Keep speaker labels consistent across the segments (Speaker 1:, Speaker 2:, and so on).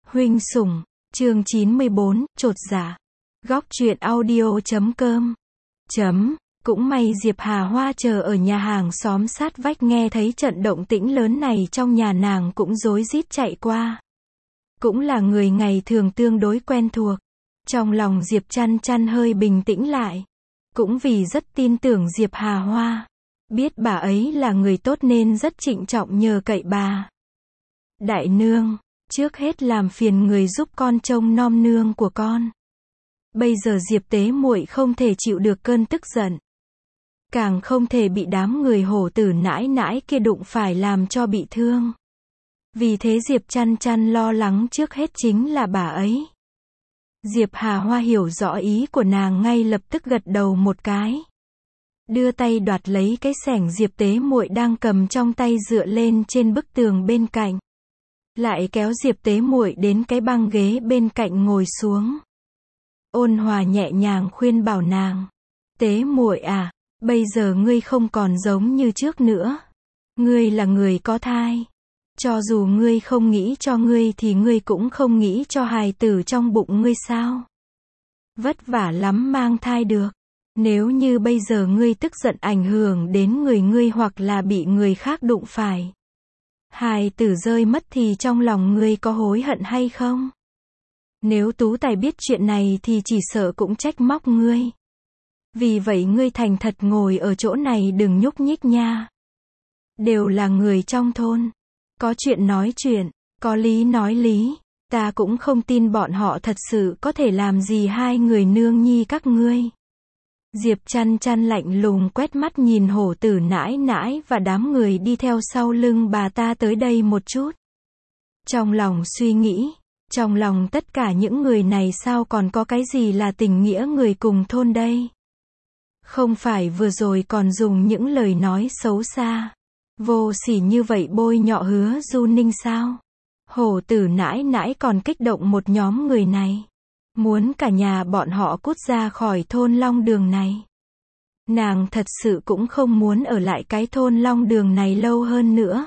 Speaker 1: Huynh sủng, chương 94, chột dạ. Góc truyện audio.com. Cũng may Diệp Hà Hoa chờ ở nhà hàng xóm sát vách nghe thấy trận động tĩnh lớn này trong nhà nàng cũng rối rít chạy qua. Cũng là người ngày thường tương đối quen thuộc. Trong lòng Diệp Chăn Chăn hơi bình tĩnh lại. Cũng vì rất tin tưởng Diệp Hà Hoa. Biết bà ấy là người tốt nên rất trịnh trọng nhờ cậy bà. Đại nương, trước hết làm phiền người giúp con trông nom nương của con. Bây giờ Diệp tế muội không thể chịu được cơn tức giận. Càng không thể bị đám người hổ tử nãi nãi kia đụng phải làm cho bị thương. Vì thế Diệp Chăn Chăn lo lắng trước hết chính là bà ấy. Diệp Hà Hoa hiểu rõ ý của nàng ngay lập tức gật đầu một cái. Đưa tay đoạt lấy cái xẻng Diệp tế muội đang cầm trong tay dựa lên trên bức tường bên cạnh. Lại kéo Diệp tế muội đến cái băng ghế bên cạnh ngồi xuống. Ôn hòa nhẹ nhàng khuyên bảo nàng. Tế muội à, bây giờ ngươi không còn giống như trước nữa. Ngươi là người có thai. Cho dù ngươi không nghĩ cho ngươi thì ngươi cũng không nghĩ cho hài tử trong bụng ngươi sao? Vất vả lắm mang thai được. Nếu như bây giờ ngươi tức giận ảnh hưởng đến người ngươi hoặc là bị người khác đụng phải. Hài tử rơi mất thì trong lòng ngươi có hối hận hay không? Nếu Tú Tài biết chuyện này thì chỉ sợ cũng trách móc ngươi. Vì vậy ngươi thành thật ngồi ở chỗ này đừng nhúc nhích nha. Đều là người trong thôn. Có chuyện nói chuyện, có lý nói lý. Ta cũng không tin bọn họ thật sự có thể làm gì hai người nương nhi các ngươi. Diệp Chăn Chăn lạnh lùng quét mắt nhìn hổ tử nãi nãi và đám người đi theo sau lưng bà ta tới đây một chút. Trong lòng suy nghĩ, trong lòng tất cả những người này sao còn có cái gì là tình nghĩa người cùng thôn đây? Không phải vừa rồi còn dùng những lời nói xấu xa, vô sỉ như vậy bôi nhọ Hứa Du Ninh sao? Hổ tử nãi nãi còn kích động một nhóm người này. Muốn cả nhà bọn họ cút ra khỏi thôn Long Đường này. Nàng thật sự cũng không muốn ở lại cái thôn Long Đường này lâu hơn nữa.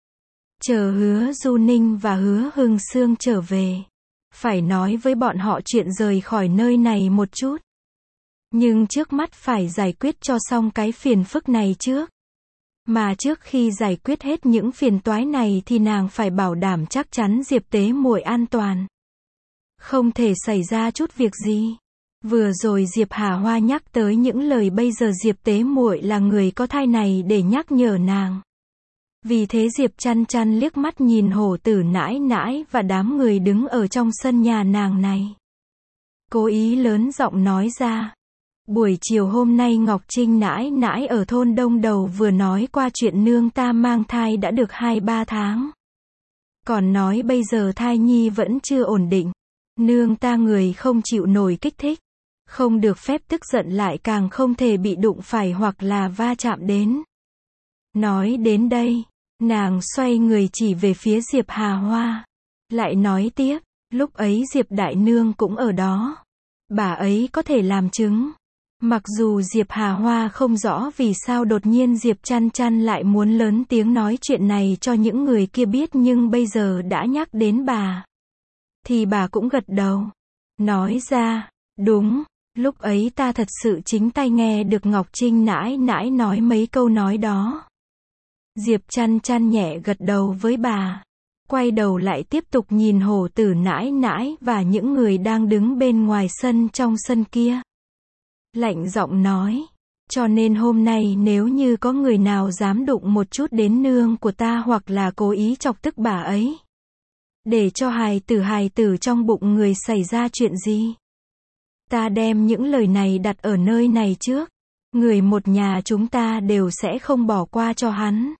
Speaker 1: Chờ Hứa Du Ninh và Hứa Hưng Sương trở về. Phải nói với bọn họ chuyện rời khỏi nơi này một chút. Nhưng trước mắt phải giải quyết cho xong cái phiền phức này trước. Mà trước khi giải quyết hết những phiền toái này thì nàng phải bảo đảm chắc chắn Diệp tế muội an toàn. Không thể xảy ra chút việc gì. Vừa rồi Diệp Hà Hoa nhắc tới những lời bây giờ Diệp tế muội là người có thai này để nhắc nhở nàng. Vì thế Diệp Chăn Chăn liếc mắt nhìn hổ tử nãi nãi và đám người đứng ở trong sân nhà nàng này. Cố ý lớn giọng nói ra. Buổi chiều hôm nay Ngọc Trinh nãi nãi ở thôn Đông Đầu vừa nói qua chuyện nương ta mang thai đã được 2-3 tháng. Còn nói bây giờ thai nhi vẫn chưa ổn định. Nương ta người không chịu nổi kích thích. Không được phép tức giận lại càng không thể bị đụng phải hoặc là va chạm đến. Nói đến đây, nàng xoay người chỉ về phía Diệp Hà Hoa. Lại nói tiếp, lúc ấy Diệp Đại Nương cũng ở đó. Bà ấy có thể làm chứng. Mặc dù Diệp Hà Hoa không rõ vì sao đột nhiên Diệp Chăn Chăn lại muốn lớn tiếng nói chuyện này cho những người kia biết nhưng bây giờ đã nhắc đến bà. Thì bà cũng gật đầu. Nói ra, đúng, lúc ấy ta thật sự chính tai nghe được Ngọc Trinh nãi nãi nói mấy câu nói đó. Diệp Chăn Chăn nhẹ gật đầu với bà. Quay đầu lại tiếp tục nhìn hổ tử nãi nãi và những người đang đứng bên ngoài sân trong sân kia. Lạnh giọng nói. Cho nên hôm nay nếu như có người nào dám đụng một chút đến nương của ta hoặc là cố ý chọc tức bà ấy. Để cho hài tử trong bụng người xảy ra chuyện gì? Ta đem những lời này đặt ở nơi này trước. Người một nhà chúng ta đều sẽ không bỏ qua cho hắn.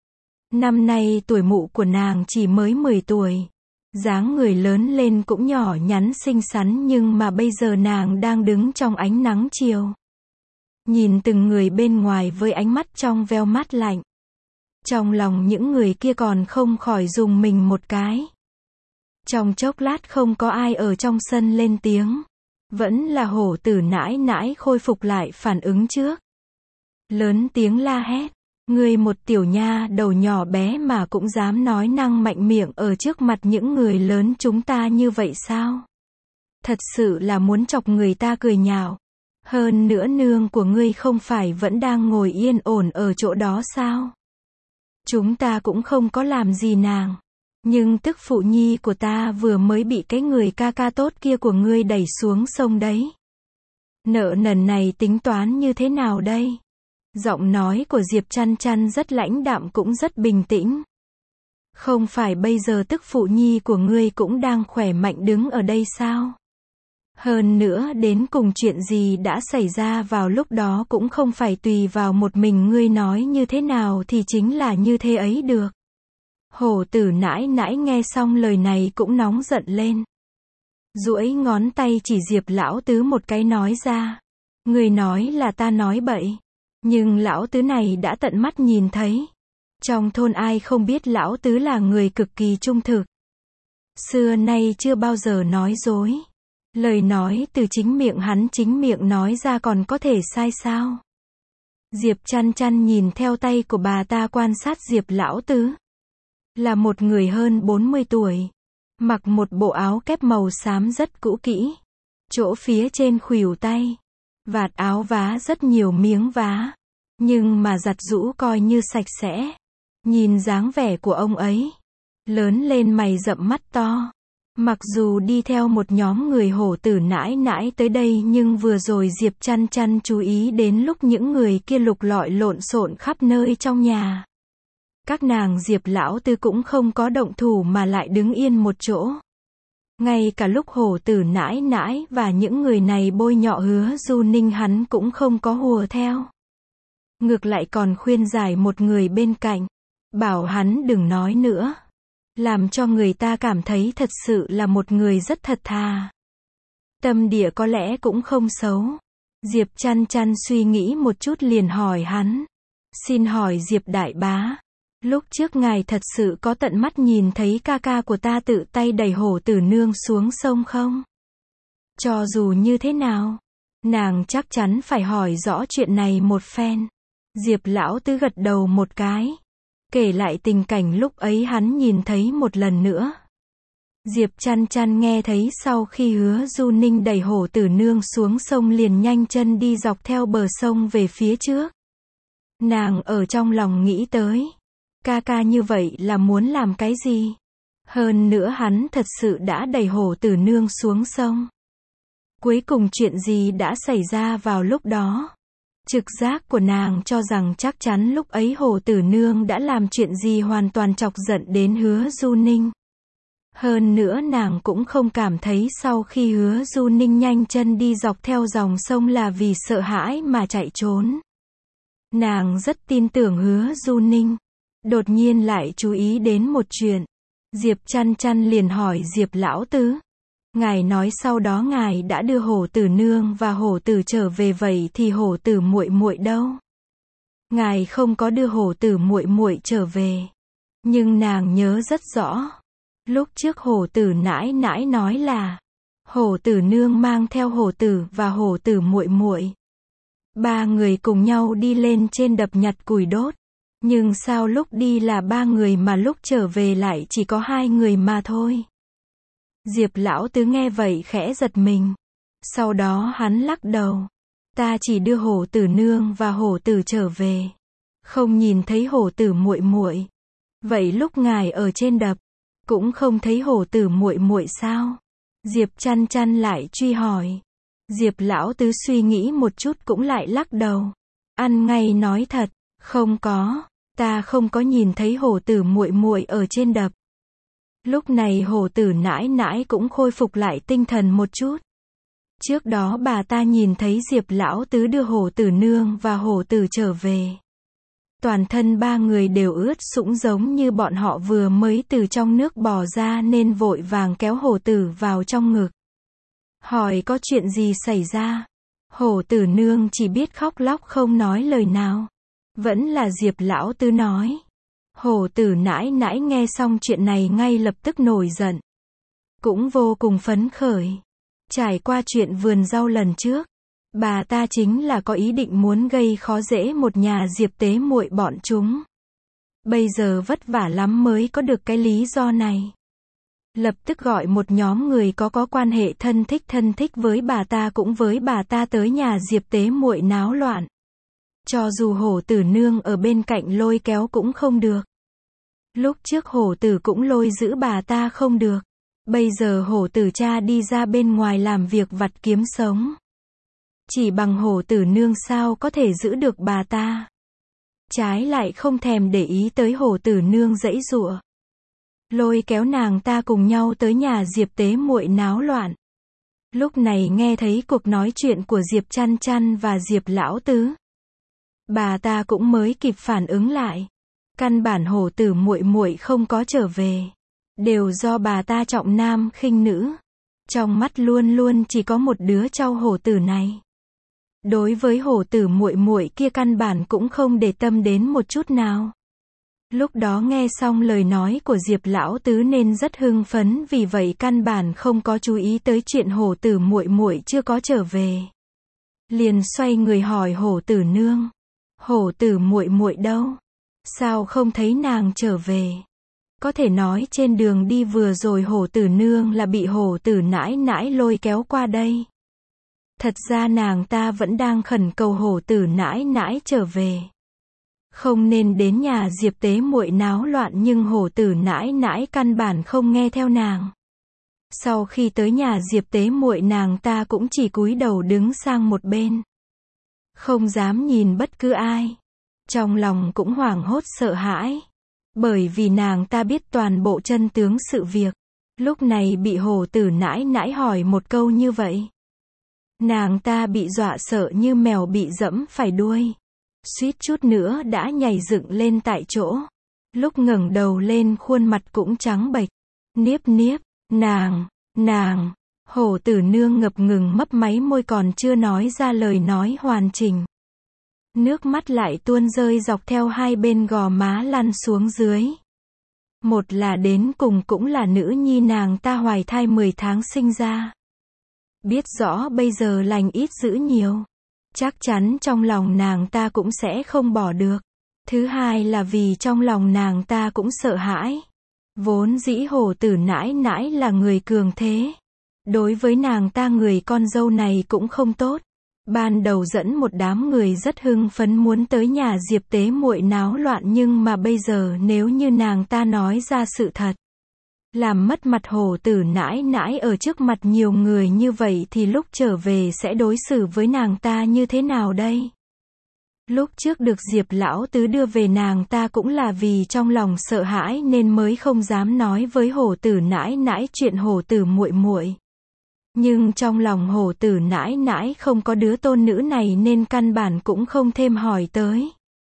Speaker 1: Năm nay tuổi mụ của nàng chỉ mới 10 tuổi. Dáng người lớn lên cũng nhỏ nhắn xinh xắn nhưng mà bây giờ nàng đang đứng trong ánh nắng chiều. Nhìn từng người bên ngoài với ánh mắt trong veo mát lạnh. Trong lòng những người kia còn không khỏi rùng mình một cái. Trong chốc lát không có ai ở trong sân lên tiếng. Vẫn là hổ tử nãi nãi khôi phục lại phản ứng trước. Lớn tiếng la hét. Ngươi một tiểu nha đầu nhỏ bé mà cũng dám nói năng mạnh miệng ở trước mặt những người lớn chúng ta như vậy sao? Thật sự là muốn chọc người ta cười nhạo. Hơn nữa nương của ngươi không phải vẫn đang ngồi yên ổn ở chỗ đó sao? Chúng ta cũng không có làm gì nàng. Nhưng tức phụ nhi của ta vừa mới bị cái người ca ca tốt kia của ngươi đẩy xuống sông đấy. Nợ nần này tính toán như thế nào đây? Giọng nói của Diệp Chăn Chăn rất lãnh đạm cũng rất bình tĩnh. Không phải bây giờ tức phụ nhi của ngươi cũng đang khỏe mạnh đứng ở đây sao? Hơn nữa đến cùng chuyện gì đã xảy ra vào lúc đó cũng không phải tùy vào một mình ngươi nói như thế nào thì chính là như thế ấy được. Hổ tử nãi nãi nghe xong lời này cũng nóng giận lên. Duỗi ngón tay chỉ Diệp lão tứ một cái nói ra. Người nói là ta nói bậy. Nhưng lão tứ này đã tận mắt nhìn thấy. Trong thôn ai không biết lão tứ là người cực kỳ trung thực. Xưa nay chưa bao giờ nói dối. Lời nói từ chính miệng hắn chính miệng nói ra còn có thể sai sao? Diệp Chăn Chăn nhìn theo tay của bà ta quan sát Diệp lão tứ. Là một người hơn 40 tuổi. Mặc một bộ áo kép màu xám rất cũ kỹ. Chỗ phía trên khuỷu tay. Vạt áo vá rất nhiều miếng vá. Nhưng mà giặt giũ coi như sạch sẽ. Nhìn dáng vẻ của ông ấy. Lớn lên mày rậm mắt to. Mặc dù đi theo một nhóm người hổ tử nãi nãi tới đây nhưng vừa rồi Diệp Chăn Chăn chú ý đến lúc những người kia lục lọi lộn xộn khắp nơi trong nhà. Các nàng Diệp lão tư cũng không có động thủ mà lại đứng yên một chỗ. Ngay cả lúc hổ tử nãi nãi và những người này bôi nhọ Hứa Du Ninh hắn cũng không có hùa theo. Ngược lại còn khuyên giải một người bên cạnh. Bảo hắn đừng nói nữa. Làm cho người ta cảm thấy thật sự là một người rất thật thà. Tâm địa có lẽ cũng không xấu. Diệp Chăn Chăn suy nghĩ một chút liền hỏi hắn. Xin hỏi Diệp đại bá. Lúc trước ngài thật sự có tận mắt nhìn thấy ca ca của ta tự tay đẩy hổ tử nương xuống sông không? Cho dù như thế nào, nàng chắc chắn phải hỏi rõ chuyện này một phen. Diệp lão tứ gật đầu một cái. Kể lại tình cảnh lúc ấy hắn nhìn thấy một lần nữa. Diệp Chăn Chăn nghe thấy sau khi Hứa Du Ninh đẩy hổ tử nương xuống sông liền nhanh chân đi dọc theo bờ sông về phía trước. Nàng ở trong lòng nghĩ tới. Ca ca như vậy là muốn làm cái gì? Hơn nữa hắn thật sự đã đẩy hổ tử nương xuống sông. Cuối cùng chuyện gì đã xảy ra vào lúc đó? Trực giác của nàng cho rằng chắc chắn lúc ấy hổ tử nương đã làm chuyện gì hoàn toàn chọc giận đến Hứa Du Ninh. Hơn nữa nàng cũng không cảm thấy sau khi Hứa Du Ninh nhanh chân đi dọc theo dòng sông là vì sợ hãi mà chạy trốn. Nàng rất tin tưởng Hứa Du Ninh. Đột nhiên lại chú ý đến một chuyện. Diệp Chăn Chăn liền hỏi Diệp lão tứ. Ngài nói sau đó ngài đã đưa hổ tử nương và hổ tử trở về vậy thì hổ tử muội muội đâu? Ngài không có đưa hổ tử muội muội trở về. Nhưng nàng nhớ rất rõ. Lúc trước hổ tử nãi nãi nói là hổ tử nương mang theo hổ tử và hổ tử muội muội. Ba người cùng nhau đi lên trên đập nhặt củi đốt. Nhưng sao lúc đi là ba người mà lúc trở về lại chỉ có hai người mà thôi. Diệp lão tứ nghe vậy khẽ giật mình. Sau đó hắn lắc đầu. Ta chỉ đưa hổ tử nương và hổ tử trở về. Không nhìn thấy hổ tử muội muội. Vậy lúc ngài ở trên đập, cũng không thấy hổ tử muội muội sao? Diệp Chăn Chăn lại truy hỏi. Diệp lão tứ suy nghĩ một chút cũng lại lắc đầu. Ăn ngay nói thật, không có. Ta không có nhìn thấy hổ tử muội muội ở trên đập. Lúc này hổ tử nãi nãi cũng khôi phục lại tinh thần một chút. Trước đó bà ta nhìn thấy Diệp lão tứ đưa hổ tử nương và hổ tử trở về. Toàn thân ba người đều ướt sũng giống như bọn họ vừa mới từ trong nước bò ra nên vội vàng kéo hổ tử vào trong ngực. Hỏi có chuyện gì xảy ra? Hổ tử nương chỉ biết khóc lóc không nói lời nào. Vẫn là Diệp lão tứ nói. Hổ tử nãi nãi nghe xong chuyện này ngay lập tức nổi giận. Cũng vô cùng phấn khởi. Trải qua chuyện vườn rau lần trước. Bà ta chính là có ý định muốn gây khó dễ một nhà Diệp Tế muội bọn chúng. Bây giờ vất vả lắm mới có được cái lý do này. Lập tức gọi một nhóm người có quan hệ thân thích với bà ta cũng với bà ta tới nhà Diệp Tế muội náo loạn. Cho dù hổ tử nương ở bên cạnh lôi kéo cũng không được. Lúc trước hổ tử cũng lôi giữ bà ta không được. Bây giờ hổ tử cha đi ra bên ngoài làm việc vặt kiếm sống. Chỉ bằng hổ tử nương sao có thể giữ được bà ta. Trái lại không thèm để ý tới hổ tử nương giãy giụa. Lôi kéo nàng ta cùng nhau tới nhà Diệp Tế muội náo loạn. Lúc này nghe thấy cuộc nói chuyện của Diệp Chăn Chăn và Diệp Lão Tứ. Bà ta cũng mới kịp phản ứng lại. Căn bản hổ tử muội muội không có trở về. Đều do bà ta trọng nam khinh nữ. Trong mắt luôn luôn chỉ có một đứa trâu hổ tử này. Đối với hổ tử muội muội kia căn bản cũng không để tâm đến một chút nào. Lúc đó nghe xong lời nói của Diệp Lão Tứ nên rất hưng phấn, vì vậy căn bản không có chú ý tới chuyện hổ tử muội muội chưa có trở về. Liền xoay người hỏi hổ tử nương, hổ tử muội muội đâu? Sao không thấy nàng trở về? Có thể nói trên đường đi vừa rồi hổ tử nương là bị hổ tử nãi nãi lôi kéo qua đây. Thật ra nàng ta vẫn đang khẩn cầu hổ tử nãi nãi trở về. Không nên đến nhà Diệp Tế muội náo loạn, nhưng hổ tử nãi nãi căn bản không nghe theo nàng. Sau khi tới nhà Diệp Tế muội, nàng ta cũng chỉ cúi đầu đứng sang một bên. Không dám nhìn bất cứ ai. Trong lòng cũng hoảng hốt sợ hãi. Bởi vì nàng ta biết toàn bộ chân tướng sự việc. Lúc này bị hổ tử nãi nãi hỏi một câu như vậy. Nàng ta bị dọa sợ như mèo bị dẫm phải đuôi. Suýt chút nữa đã nhảy dựng lên tại chỗ. Lúc ngẩng đầu lên khuôn mặt cũng trắng bệch. Niếp, nàng, hổ tử nương ngập ngừng mấp máy môi còn chưa nói ra lời nói hoàn chỉnh. Nước mắt lại tuôn rơi dọc theo hai bên gò má lăn xuống dưới. Một là đến cùng cũng là nữ nhi nàng ta hoài thai 10 tháng sinh ra. Biết rõ bây giờ lành ít dữ nhiều. Chắc chắn trong lòng nàng ta cũng sẽ không bỏ được. Thứ hai là vì trong lòng nàng ta cũng sợ hãi. Vốn dĩ hổ tử nãi nãi là người cường thế. Đối với nàng ta người con dâu này cũng không tốt. Ban đầu dẫn một đám người rất hưng phấn muốn tới nhà Diệp Tế muội náo loạn, nhưng mà bây giờ nếu như nàng ta nói ra sự thật, làm mất mặt hổ tử nãi nãi ở trước mặt nhiều người như vậy thì lúc trở về sẽ đối xử với nàng ta như thế nào đây? Lúc trước được Diệp Lão Tứ đưa về, nàng ta cũng là vì trong lòng sợ hãi nên mới không dám nói với hổ tử nãi nãi chuyện hổ tử muội muội. Nhưng trong lòng hổ tử nãi nãi không có đứa tôn nữ này nên căn bản cũng không thêm hỏi tới.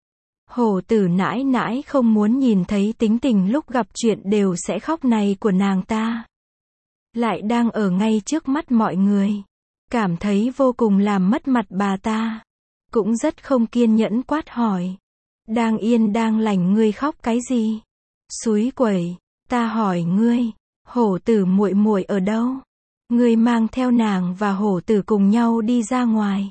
Speaker 1: Hổ tử nãi nãi không muốn nhìn thấy tính tình lúc gặp chuyện đều sẽ khóc này của nàng ta. Lại đang ở ngay trước mắt mọi người. Cảm thấy vô cùng làm mất mặt bà ta. Cũng rất không kiên nhẫn quát hỏi. Đang yên đang lành ngươi khóc cái gì? Xúi quẩy, ta hỏi ngươi, hổ tử muội muội ở đâu? Ngươi mang theo nàng và hổ tử cùng nhau đi ra ngoài.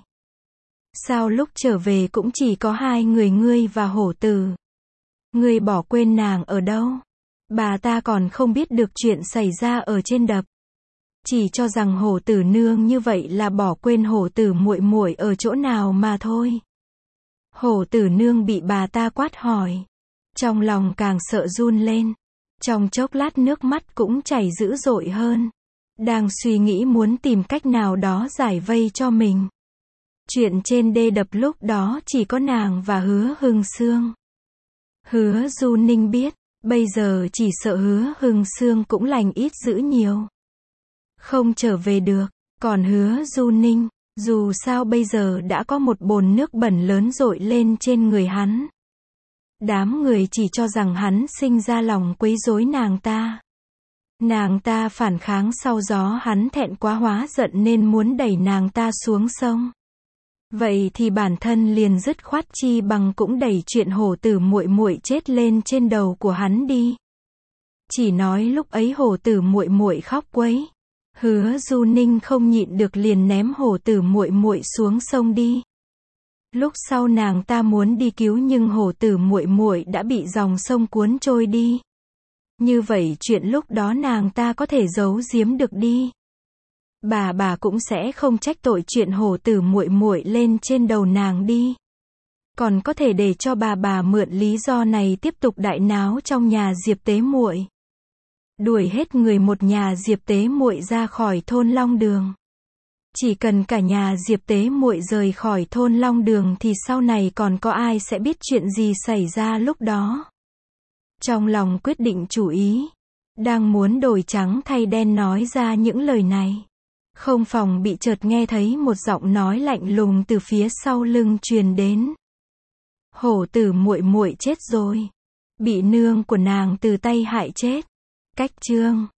Speaker 1: Sao lúc trở về cũng chỉ có hai người ngươi và hổ tử? Ngươi bỏ quên nàng ở đâu? Bà ta còn không biết được chuyện xảy ra ở trên đập. Chỉ cho rằng hổ tử nương như vậy là bỏ quên hổ tử muội muội ở chỗ nào mà thôi. Hổ tử nương bị bà ta quát hỏi. Trong lòng càng sợ run lên. Trong chốc lát nước mắt cũng chảy dữ dội hơn. Đang suy nghĩ muốn tìm cách nào đó giải vây cho mình. Chuyện trên đê đập lúc đó chỉ có nàng và Hứa Hưng Sương. Hứa Du Ninh biết, bây giờ chỉ sợ Hứa Hưng Sương cũng lành ít dữ nhiều. Không trở về được, còn Hứa Du Ninh, dù sao bây giờ đã có một bồn nước bẩn lớn dội lên trên người hắn. Đám người chỉ cho rằng hắn sinh ra lòng quấy rối nàng ta. Nàng ta phản kháng sau gió, hắn thẹn quá hóa giận nên muốn đẩy nàng ta xuống sông. Vậy thì bản thân liền dứt khoát chi bằng cũng đẩy chuyện hổ tử muội muội chết lên trên đầu của hắn đi. Chỉ nói lúc ấy hổ tử muội muội khóc quấy. Hứa Du Ninh không nhịn được liền ném hổ tử muội muội xuống sông đi. Lúc sau nàng ta muốn đi cứu nhưng hổ tử muội muội đã bị dòng sông cuốn trôi đi. Như vậy chuyện lúc đó nàng ta có thể giấu giếm được đi. Bà cũng sẽ không trách tội chuyện hổ tử muội muội lên trên đầu nàng đi. Còn có thể để cho bà mượn lý do này tiếp tục đại náo trong nhà Diệp Tế muội. Đuổi hết người một nhà Diệp Tế muội ra khỏi thôn Long Đường. Chỉ cần cả nhà Diệp Tế muội rời khỏi thôn Long Đường thì sau này còn có ai sẽ biết chuyện gì xảy ra lúc đó. Trong lòng quyết định chủ ý, đang muốn đổi trắng thay đen nói ra những lời này. Không phòng bị chợt nghe thấy một giọng nói lạnh lùng từ phía sau lưng truyền đến. Hổ tử muội muội chết rồi. Bị nương của nàng từ tay hại chết. Cách chương